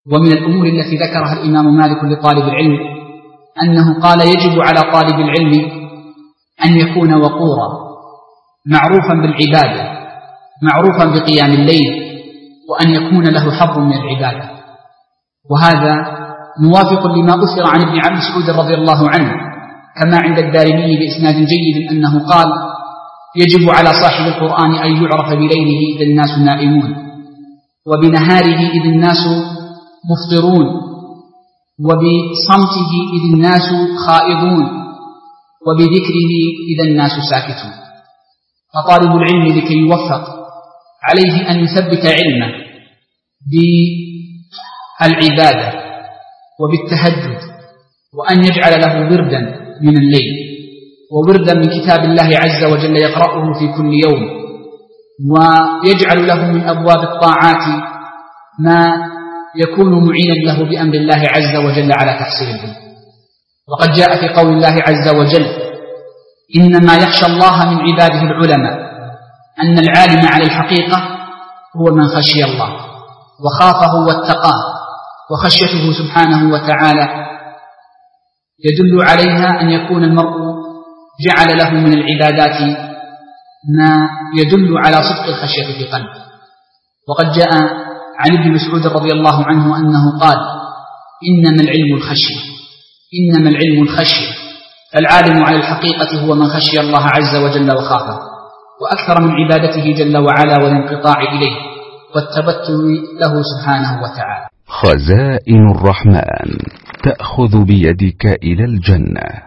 ومن الأمور التي ذكرها الإمام مالك لطالب العلم أنه قال يجب على طالب العلم أن يكون وقورا معروفا بالعبادة معروفا بقيام الليل، وأن يكون له حظ من العبادة. وهذا موافق لما أثر عن ابن عبد مسعود رضي الله عنه كما عند الدارمي بإسناد جيد أنه قال يجب على صاحب القرآن أن يعرف بليله إذ الناس نائمون، وبنهاره إذ الناس مفطرون، وبصمته إذ الناس خائضون، وبذكره إذا الناس ساكتون. فطالب العلم لكي يوفق عليه أن يثبت علمه بالعبادة وبالتهجد، وأن يجعل له وردا من الليل ووردا من كتاب الله عز وجل يقرأه في كل يوم، ويجعل له من أبواب الطاعات ما يكون معينا له بأمر الله عز وجل على تحصيل العلم. وقد جاء في قول الله عز وجل إنما يخشى الله من عباده العلماء، أن العالم على الحقيقة هو من خشي الله وخافه واتقاه، وخشيته سبحانه وتعالى يدل عليها أن يكون المرء جعل له من العبادات ما يدل على صدق الخشية في قلبه. وقد جاء عن ابن مسعود رضي الله عنه أنه قال إنما العلم الخشية، إنما العلم الخشية، فالعالم على الحقيقة هو من خشي الله عز وجل وخافه، وأكثر من عبادته جل وعلا والانقطاع إليه والتبتل له سبحانه وتعالى. خزائن الرحمن تأخذ بيدك إلى الجنة.